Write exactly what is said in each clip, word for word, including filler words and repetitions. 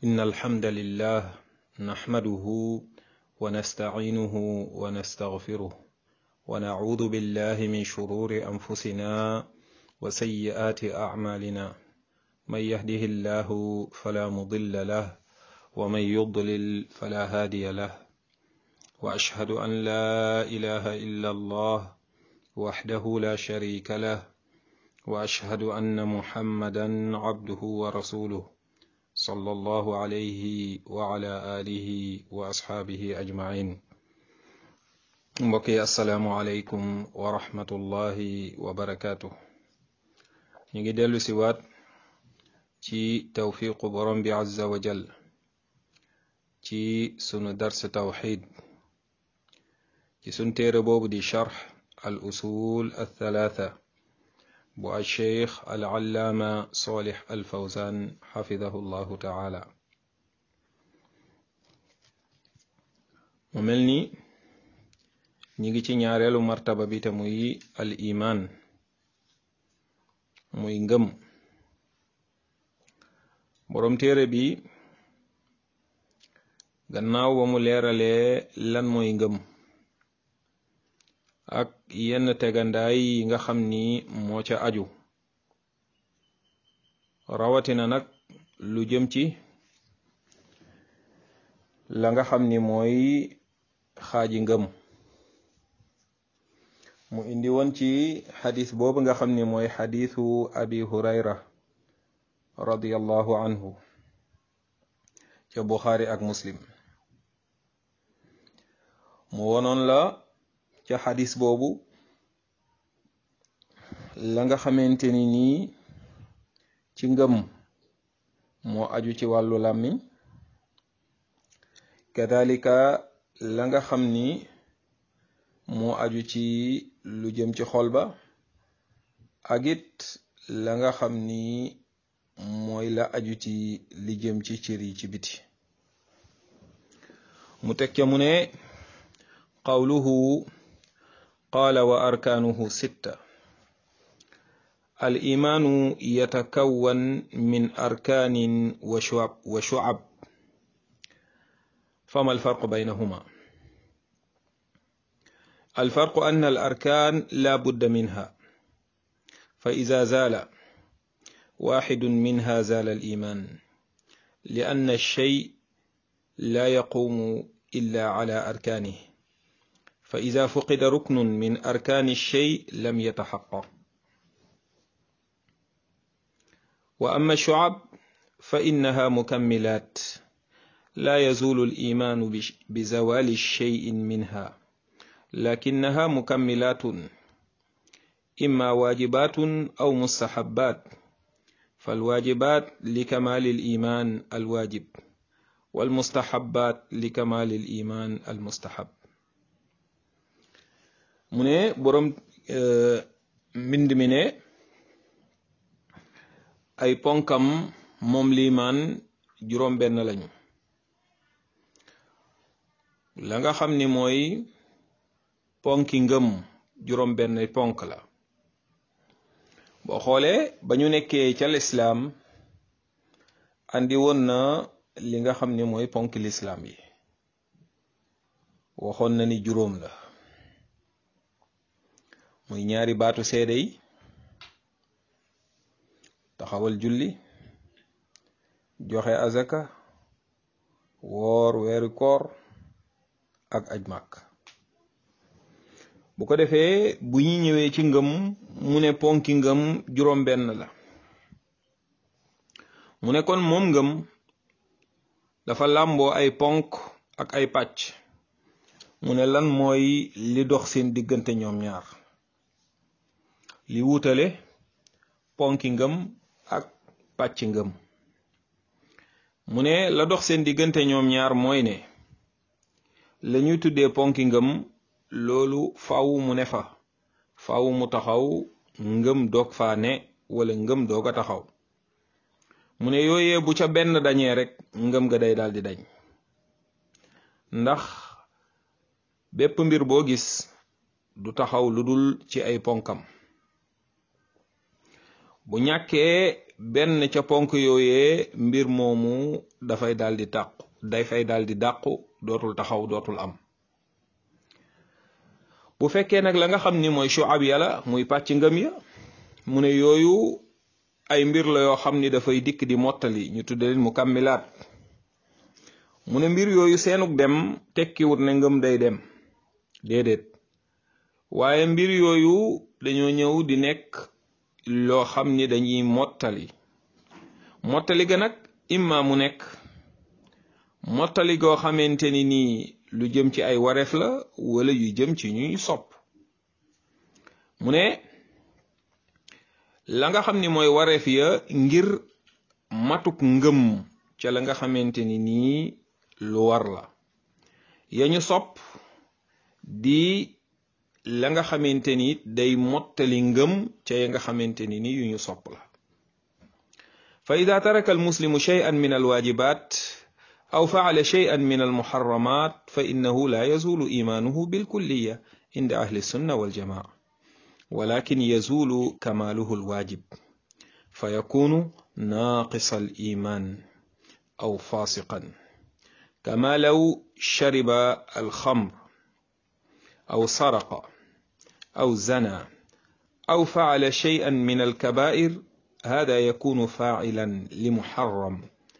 إن الحمد لله نحمده ونستعينه ونستغفره ونعوذ بالله من شرور أنفسنا وسيئات أعمالنا من يهده الله فلا مضل له ومن يضلل فلا هادي له وأشهد أن لا إله إلا الله وحده لا شريك له وأشهد أن محمدا عبده ورسوله صلى الله عليه وعلى آله وأصحابه أجمعين. mbokki assalaamu aleykum wa rahmatullahi wa barakaatu. ñu ngi dellu si waat ci tawfiqu borom bi azza wa jal ci sunu dars tawxid ci sun téere boobu di charx al usul al thalaatha bu al cheikh al allaama solih al fawzan xafidahu llahu taala. mu mel ni ñi ngi ci ñaareelu martaba bi te muy al iman muy ngëm. boroom téere bi gannaaw ba mu leeralee lan mooy ngëm ak yenn tegandaay yi nga xam ni moo ca aju, rawatina nag lu jëm ci la nga xam ni mooy xaaji ngëm, mu indi woon ci xadis boobu nga xam ni mooy xadisu abi hurayra radiyallahu anhu ca buxaari ak muslim. mu wonoon la ca xadis boobu la nga xamante ni nii ci ngëm moo aju ci wàllu làmmiñ, kadalika la nga xam ni moo aju ci lu jëm ci xol ba, ak it la nga xam ni mooy la aju ci li jëm ci cër yi ci biti. mu teg ca mu ne qawluhu qaala wa arkaanuhu sitta. al imaanu yatakawwan min arkaanin wa shu'ab wa shu'ab fama alfarqu baynahuma. الفرق أن الأركان لا بد منها، فإذا زال واحد منها زال الإيمان، لأن الشيء لا يقوم إلا على أركانه، فإذا فقد ركن من أركان الشيء لم يتحقق. وأما الشعب فإنها مكملات لا يزول الإيمان بزوال الشيء منها، لكنها مكملات إما واجبات أو مستحبات، فالواجبات لكمال الإيمان الواجب، والمستحبات لكمال الإيمان المستحب. mu ne boroom mbind mi ne ay ponkam moom liimaan juróom benn lañu. la nga xam ni mooy ponki ngëm juróom benn ponk la. boo xoolee ba ñu nekkee ca lislaam andi woon na li nga xam ni mooy ponki lislaam yi, waxoon na ni juróom la, muy ñaari baatu seede yi, taxawal julli, joxe azaka, woor weeru koor ak aj màkk. bu ko defee bu ñu ñëwee ci ngëm mu ne ponki ngëm juróom benn la. mu ne kon moom ngëm dafa làmboo ay ponk ak ay pàcc. mu ne lan mooy li dox seen diggante ñoom ñaar, li wutale ponki ngëm ak pàcc ngëm. mu ne la dox seen diggante ñoom ñaar mooy ne la ñuy tuddee ponki ngëm loolu faaw mu ne fa, faaw mu taxaw, ngëm doog faa ne wala ngëm doog a taxaw. mu ne yooyee bu ca benn dañee rek ngëm ga day daal di dañ, ndax bépp mbir boo gis du taxaw lu dul ci ay ponkam. bu ñàkkee benn ca ponk yooyee mbir moomu dafay daal di tàqu day fay daal di dàqu dootul taxaw dootul am bu fekkee nag la nga xam ni mooy shu'ab yàlla muy pàcc ngëm ya mu ne yooyu ay mbir la yoo xam ni dafay dikk di mottali ñu tudde leen mukammilaat mu ne mbir yooyu seenug dem tekkiwut ne ngëm day dem déedéet waaye mbir yooyu dañoo ñëw di nekk loo xam ni dañuy mottali mottali ga nag imma mu nekk mottali goo xamante ni nii lu jëm ci ay wareef la wala yu jëm ci ñuy sopp mu ne la nga xam ni mooy wareef ya ngir matuk ngëm ca la nga xamante ni nii lu war la ya ñu sopp di la nga xamante ni day mottali ngëm ca ya nga xamante ni ni yu ñu sopp la fa ida taraka almuslimu shay'an min alwajibat aw faala shay'an min almuharramat fa innahu la yazulu imanuhu bilkulliya inda ahli sunna waljamaa walakin yazulu kamaluhu alwajib fa yakunu naqisa aliman aw fasiqan kama law shariba alkhamr aw saraqa أو زنى أو فعل شيئا من الكبائر هذا يكون فاعلا لمحرم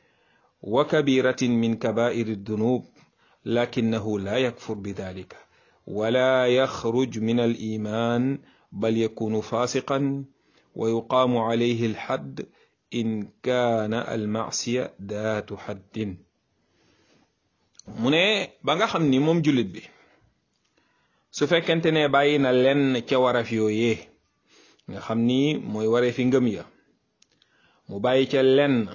وكبيرة من كبائر الذنوب لكنه لا يكفر بذلك ولا يخرج من الإيمان بل يكون فاسقا ويقام عليه الحد إن كان المعصية ذات حد mu ne ba nga xam ni moom jullit bi su fekkente ne bàyyi na lenn ca waraf yooyee nga xam ni mooy waree fi ngëm ya mu bàyyi ca lenn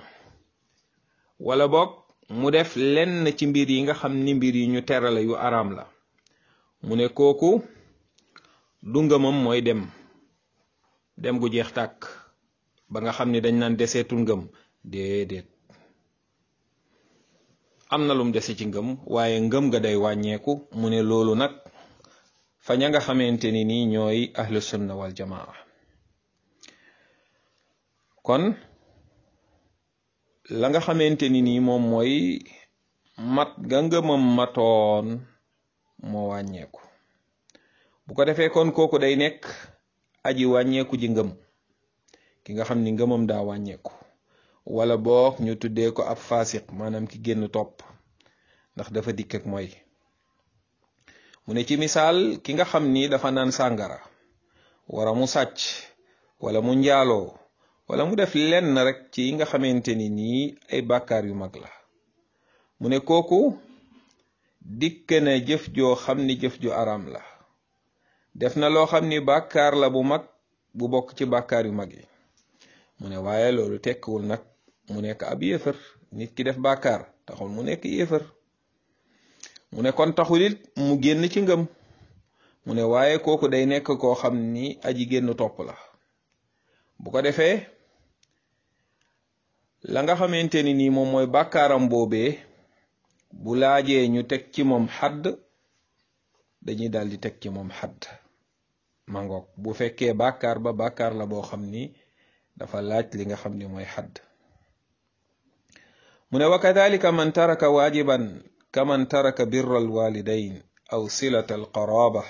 wala boog mu def lenn ci mbir yi nga xam ni mbir yi ñu terale yu araam la mu ne kooku du ngëmam mooy dem dem gu jeex tàkk ba nga xam ni dañ naan deseetul ngëm déedéet am na lum dese ci ngëm waaye ngëm nga day wàññeeku mu ne loolu nag fa ña nga xamante ni nii ñooy ahlu sunna wal jamaa kon la nga xamante ni nii moom mooy mat ga ngëmam matoon moo wàññeeku bu ko defee kon kooku day nekk aji wàññeeku ji ngëm ki nga xam ni ngëmam daa wàññeeku wala boog ñu tuddee ko ab faasiq maanaam ki génn topp ndax dafa dikk ak mooy mu ne ci misaal ki nga xam ni dafa naan sàngara wara mu sàcc wala mu njaaloo wala mu def lenn rek ci nga xamante ni nii ay bàkkaar yu mag la mu ne kooku dikk na jëf joo xam ni jëf ju araam la def na loo xam ni bàkkaar la bu mag bu bokk ci bàkkaar yu mag yi mu ne waaye loolu tekkiwul nag mu nekk ab yéefar nit ki def bàkkaar taxul mu nekk yéefar mu ne kon taxul it mu génn ci ngëm mu ne waaye kooku day nekk koo xam ni aji génn topp la bu ko defee la nga xamante ni nii moom mooy bàkkaaram boobee bu laajee ñu teg ci moom xadd dañuy daal di teg ci moom xadd mangoog bu fekkee bàkkaar ba bàkkaar la boo xam ni dafa laaj li nga xam ni mooy xadd mu ne wa kadalika man taraka waajiban kaman taraka birra alwalidain aw silata alqaraba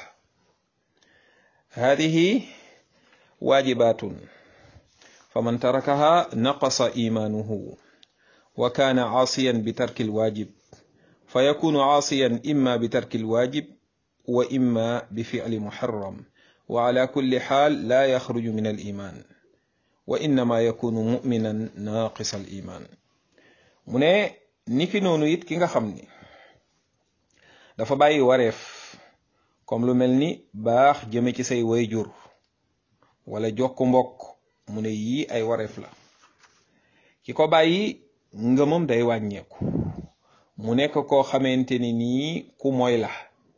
hadihi waajibatun faman tarakaha naqasa imanuhu wa kana aasiyan bitarki alwajib fayakunu aasiyan imma bitarki alwajib wa imma bifili muharram wa ala kulli xaal la yaxruju min aliman wa innama yakunu muminan naqisa al iman mu ne niki noonu it ki nga xam ni dafa bàyyi wareef comme lu mel ni baax jëme ci say wayjur wala jokk mbokk mu ne yii ay wareef la ki ko bàyyi ngëmam day wàññeeku mu nekk koo xamante ni nii ku moy la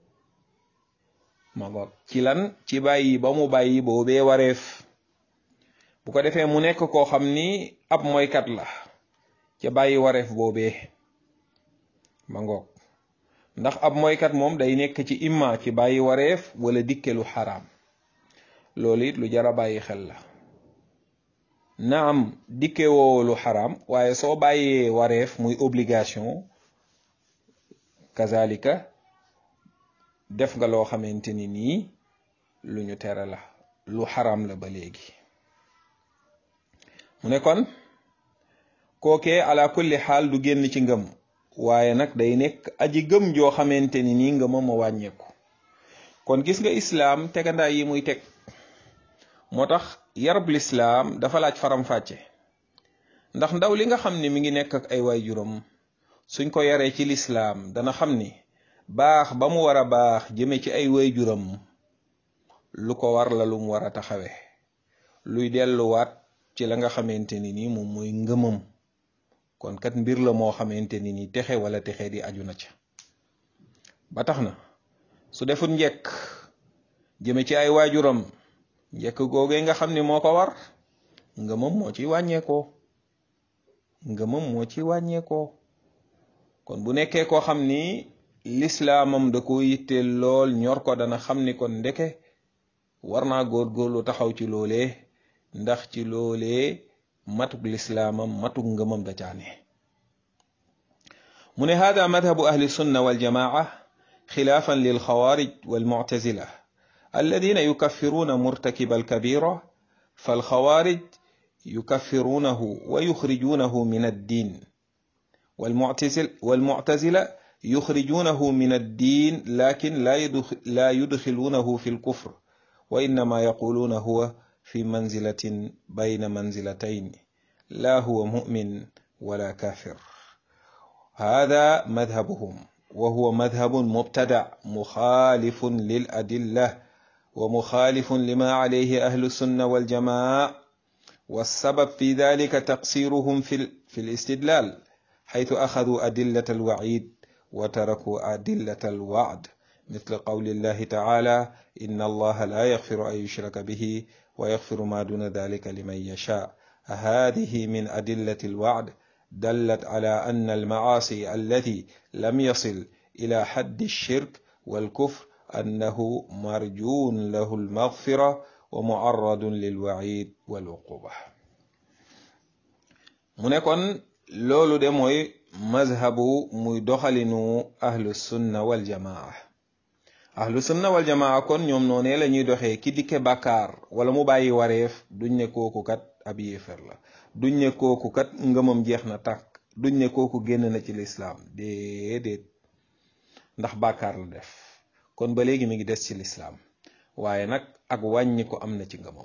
ma ngoog ci lan ci bàyyi ba mu bàyyi boobee wareef bu ko defee mu nekk koo xam ni ab moykat la ca bàyyi wareef boobee ma ngoog ndax ab moykat moom day nekk ci imma ci bàyyi wareef wala dikkelu xaraam loolu it lu jara bàyyi xel la naam dikke woo lu xaraam waaye soo bàyyee wareef muy obligation kazalika def nga loo xamante ni nii lu ñu tere la lu xaraam la ba léegi mu ne kon kookee ala kulli xaal du génn ci ngëm waaye nag day nekk aji gëm joo xamante ni nii ngëmam a wàññeeku kon gis nga islaam tegandaay yi muy teg moo tax yarub lislaam dafa laaj faram-fàcce ndax ndaw li nga xam ne mi ngi nekk ak ay waajuram suñ ko yaree ci lislaam dana xam ni baax ba mu war a baax jëme ci ay waajuram lu ko war la lu mu war a taxawe luy delluwaat ci la nga xamante ni nii moom mooy ngëmam kon kat mbir la moo xamante ni nii texe wala texe di aju na ca ba tax na su deful njekk jëme ci ay waajuram njekk googee nga xam ni moo ko war ngëmam moo ci wàññeekoo ngëmam moo ci wàññeekoo kon bu nekkee koo xam ni lislaamam da ko yitteel lool ñor ko dana xam ni kon ndeke war naa góorgóorlu taxaw ci loolee ndax ci loolee matuk lislaamam matuk ngëmam da caane mu ne hada madhabu ahli sunna waljamaa خلافا للخوارج والمعتزلة الذين يكفرون مرتكب الكبيرة فالخوارج يكفرونه ويخرجونه من الدين والمعتزل والمعتزلة يخرجونه من الدين لكن لا يدخل لا يدخلونه في الكفر وإنما يقولون هو في منزلة بين منزلتين لا هو مؤمن ولا كافر هذا مذهبهم وهو مذهب مبتدع مخالف للأدلة ومخالف لما عليه أهل السنة والجماعة والسبب في ذلك تقصيرهم في, في الاستدلال حيث أخذوا أدلة الوعيد وتركوا أدلة الوعد مثل قول الله تعالى إن الله لا يغفر أن يشرك به ويغفر ما دون ذلك لمن يشاء هذه من أدلة الوعد دلت على أن المعاصي التي لم يصل إلى حد الشرك والكفر أنه مرجون له المغفرة ومعرض للوعيد والعقوبة من يكون لولو دي موي مذهب موي دوخالينو أهل السنة والجماعة أهل السنة والجماعة كون ñom noné lañuy doxé ki diké bakar wala mu bayyi waref duñ né koku kat ab yéfer la duñ ne kooku kat ngëmam jeex na tàkk duñ ne kooku génn na ci lislaam déedéet ndax bàkkaar la def kon ba léegi mi ngi des ci lislaam waaye nag ak wàññi ko am na ci ngëmam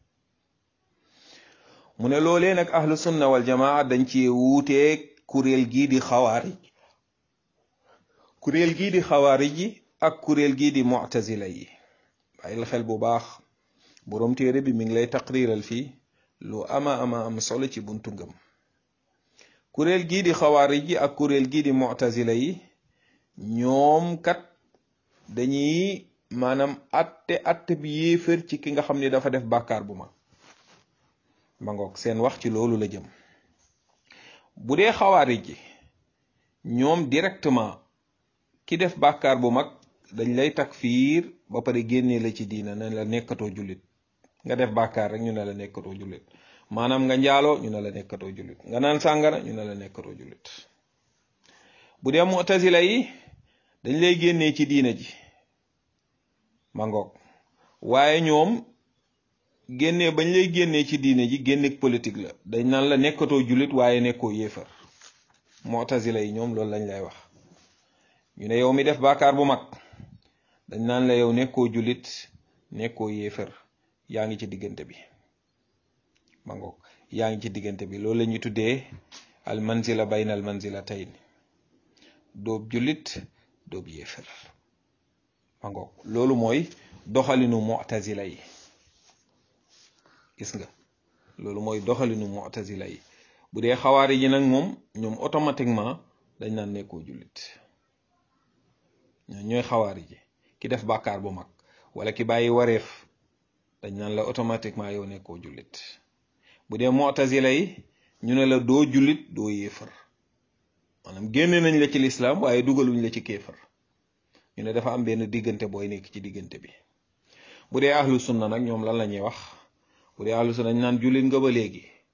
mu ne loolee nag ahlu sunna wal jamaa dañ ci wuuteeg kuréel gii di xawaarij kuréel gii di xawaarij yi ak kuréel gii di mu'tazila yi bàyyil xel bu baax boroom téere bi mi ngi lay taqriiral fii lu ama ama am solo ci buntu ngëm kuréel gii di xawaarij yi ak kuréel gii di mu'tazila yi ñoom kat dañuy maanaam atte atte bi yéefër ci ki nga xam ne dafa def bàkkaar bu mag ma ngoog seen wax ci loolu la jëm bu dee xawaarij yi ñoom directement ki def bàkkaar bu mag dañ lay takfiir ba pare génnee la ci diina ne la nekkatoo jullit nga def bàkkaar rek ñu ne la nekkatoo jullit maanaam nga njaaloo ñu ne la nekkatoo jullit nga naan sàngara ñu ne la nekkatoo jullit bu dee mu'tazila yi dañ lay génnee ci diina ji ma ngoog waaye ñoom génnee bañ lay génnee ci diina ji génneeg politique la dañ naan la nekkatoo jullit waaye nekkoo yéefar mu'tazila yi ñoom loolu lañ lay wax ñu ne yow mi def bàkkaar bu mag dañ naan la yow nekkoo jullit nekkoo yéefar yaa ngi ci diggante bi ma ngoog yaa ngi ci diggante bi loolu la ñuy tuddee al manzila bayna al manzilatayn doob jullit doob yéefar ma ngoog loolu mooy doxalinu mu'tazila yi gis nga loolu mooy doxalinu mu'tazila yi bu dee xawaari ji nag moom ñoom automatiquement dañ naan nekkoo jullit ñooy xawaari ji ki def bàkkaar bu mag wala ki bàyyi wareef dañ naan la automatiquement yow nekkoo jullit bu dee mu'tazila yi ñu ne la doo jullit doo yéefar maanaam génne nañ la ci lislaam waaye dugaluñ la ci kéefar ñu ne dafa am benn diggante booy nekk ci diggante bi bu dee ahlu sunna nag ñoom lan la ñuy wax bu dee ahlu sunna dañ naan jullit nga ba léegi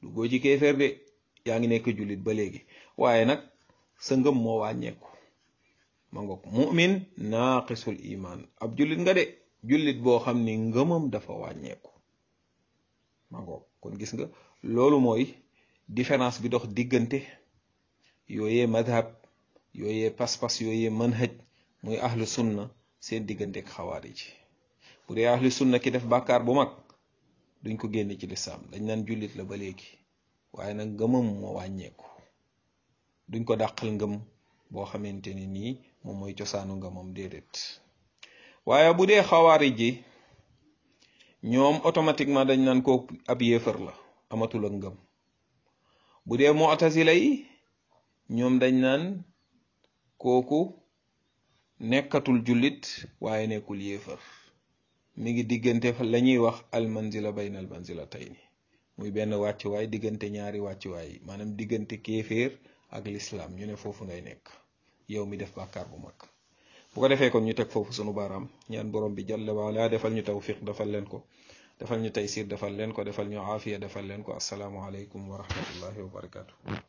duggoo ci kéeféer de yaa ngi nekk jullit ba léegi waaye nag sa ngëm moo wàññeeku ma ngoog mu'min naaqisul iman ab jullit nga de jullit boo xam ni ngëmam dafa wàññeeku ma ngoog kon gis nga loolu mooy différence bi dox diggante yooyee madhab yooyee pas-pas yooyee manhaj muy ahlu sunna seen diggante ak xawaarij bu dee ahlu sunna ki def bàkkaar bu mag duñ ko génne ci lislaam dañ naan jullit la ba léegi waaye nag ngëmam moo wàññeeku duñ ko dàqal ngëm boo xamante ni nii moom mooy cosaanu ngëmam déedéet waaye bu dee xawaarij ji ñoom automatiquement dañ naan ko ab yéefar la amatul ak ngëm bu dee mu'tazila yi ñoom dañ naan kooku nekkatul jullit waaye nekkul yéefar mi ngi diggante la ñuy wax al manzila bayna al manzilatayni muy benn wàccuwaay diggante ñaari wàccuwaay yi maanaam diggante kéeféer ak lislaam ñu ne foofu ngay nekk yow mi def bàkkaar bu mag bu ko defee kon ñu teg foofu sunu baaraam ñaan borom bi jalla waala defal ñu tawfiq defal leen ko defal ñu taysir defal leen ko defal ñu aafiya defal leen ko assalaamu aleykum wa rahmatullahi wa barakatuh